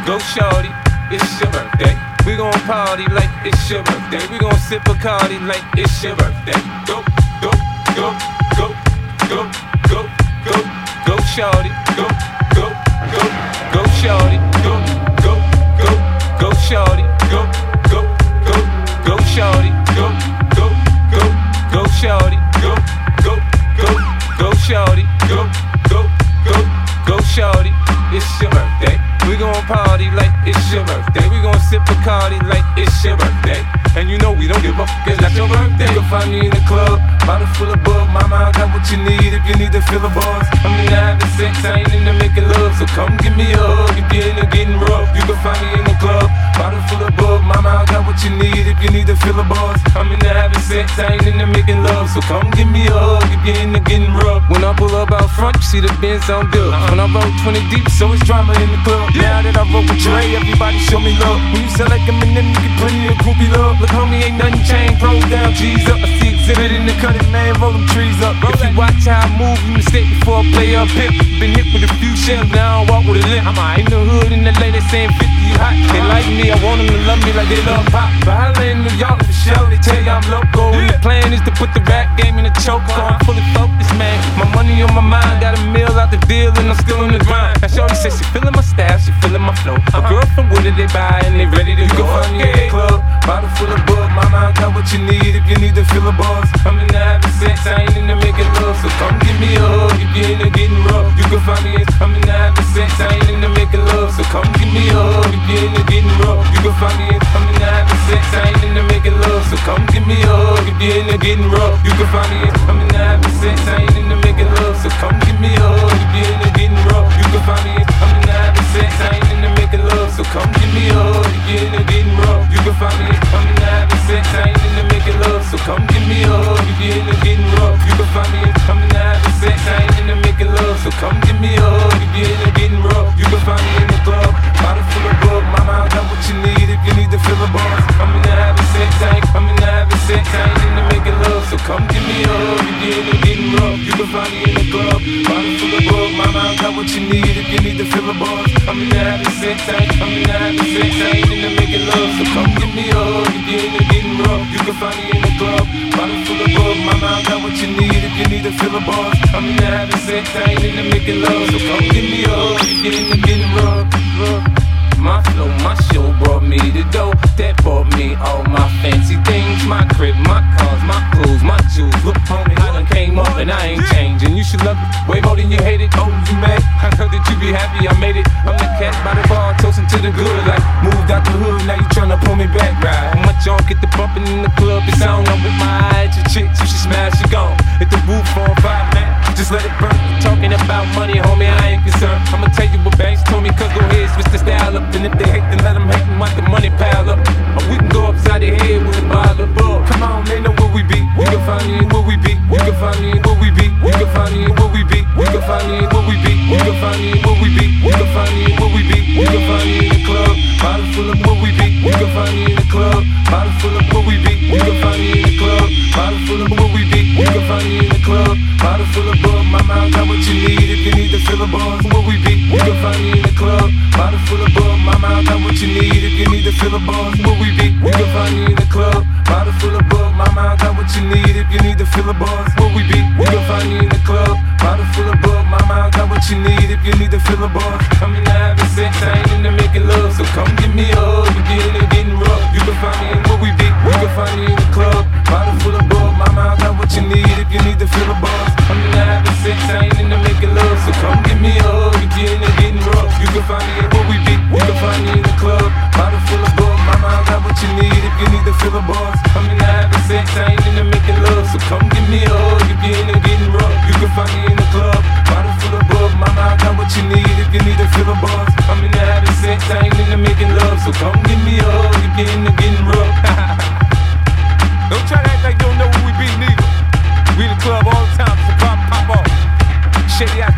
go shorty, it's your birthday. We gon' party like it's your birthday. We gon' sip Bacardi like it's your birthday. Go, go, go, go, go, go, go, go shorty, go, go, go, go shorty, go, go, go, go shorty, go, go, go, go shorty, go, go, go, go shorty, go, go, go, go shorty, go, go, go, go shorty. It's your birthday. We gon' party like it's your birthday. We gon' sip Bacardi like it's your birthday. And you know we don't give up, cause that's your birthday. You can find me in the club, bottle full of bug. Mama, I got what you need if you need to fill a buzz. I'm in the having sex, I ain't into making love. So come give me a hug if you're into getting rough. You can find me in the club, bottle full of bug. Mama, I got what you need if you need to fill a buzz. I'm in the having sex, I ain't into making love. So come give me a hug if you're into getting rough. When I pull up out front, you see the Benz on good. When I roll 20 deep, so it's drama in the club. Now that I roll with Dre, everybody show me love. When you sell like Eminem, you get plenty of groupie love. Look, homie, ain't nothing changed. Roll down, G's up. I see exhibit in the cutting, man. Roll them trees up. If you watch how I move, you mistake before I play up hip. Been hit with a few shells, now I don't walk with a limp. I'm in the hood in LA, they saying 50, you hot. They like me, I want them to love me like they love pop. But holla in New York for show, they tell you I'm loco. And the plan is to put the rap game in a choke. So I'm fully focused, man. My money on my mind, got a meal out the deal, and I'm still in the grind. Now shorty says she feeling my style, she feeling my flow. A girl from Wooded, they buy and they ready to go. You can find me in the club, bottle full of bug. Mama, I got what you need if you need to fill a buzz. I'm in the having sex, I ain't into making love. So come give me a hug if you're into getting rough. You can find me in, I'm in the having sex, I ain't into making love. So come give me a hug if you're into getting rough. You can find me in, I'm in the having sex, I ain't into making love. So come give me a hug if you're into getting rough. You can find me in, I'm in the having sex, I ain't into making love. So come give me a hug if you're into getting rough. You can find me in, I'm in the having sex, I ain't into making love. So come give me a hug if you're into getting rough. You can find me in, I'm in the having sex, I ain't into making love. So come give me a hug if you're into getting rough. You can find me in, I'm in the having sex, I ain't into making love. So come give me a hug if you're into getting rough. You can find me in the club, bottle full of bug. Mama, I got what you need if you need to fill a buzz. I'm in the having sex, I'm in the having sex, I ain't into making love. So come give me a hug if you're into getting rough. You can find me in the club, bottle full of bug. Mama, I got what you need if you need to fill a buzz. I'm in the having sex, I'm in the having sex, I ain't into making love. So come give me a hug if you're into getting rough. You can find me in the club, bottle full of bug. Mama, I got what you need if you need to fill a buzz. I'm in the having sex, I ain't into making love. So come give me a hug if you're into getting rough. My flow, my show brought me the dough. That bought me all my fancy things. My crib, my cars, my clothes, my jewels. Look, homie, I done came up and I ain't changing. You should love it way more than you hate it. Oh, you mad? I heard that you be happy I made it. I'm the cat by the bar, toasting to the good. Like, moved out the hood, now you tryna pull me back, right? How much y'all get the bumping in the club? It's on. I'm with my eyes, your chick, so she smash, she gone. Hit the roof on fire, man. Just let it burn. Talking about money, homie, I ain't concerned. I'ma tell you what banks told me, cause go ahead, switch the style up. And if they hate, then let them hate and watch the money pile up. Or we can go upside their head with a bottle of bug. Come on, they know where we be. You can find me in where we be. You can find me in where we be. You can find me in where we be. You can find me in where we be. You can find me in where we be. You can find me in where we be. You can find me in the club, bottle full of where we be. You can find me in the club, bottle full of where we be. You can find me in the club, bottle full of where we be. You can find me in the club, bottle full of bug. My mind got what you need if you need to fill a buzz. Where we be, you can find me in the club, bottle full of bug. My mind got what you need if you need to fill a buzz. Where we be, you can find me in the club, bottle full of bug. My mind got what you need if you need to fill a buzz. Where we be, you can find me in the club, bottle full of bug. My mind got what you need if you need to fill a buzz. I'm in the having sex, I ain't into making love. So come give me a hug if you're into getting rough. You can find me in where we be, you can find me in the club, bottle full of bug. My mind got what you need if you need to fill a buzz. I'm in the having sex, I ain't into making love. So come give me a hug if you're into getting rough. You can find me in where we be, you can find me in the club, bottle full of bug. My mind got what you need if you need to fill a buzz. I'm in the having sex, I ain't into making love. So come give me a hug if you're into getting rough. You can find me in the club, bottle full of bug. My mind got what you need if you need to fill a buzz. I'm in the having sex, I ain't into making love. So come give me a hug if you're into getting rough. Don't try to act like you don't know who we be, neither. We the club all the time, so pop off. Shady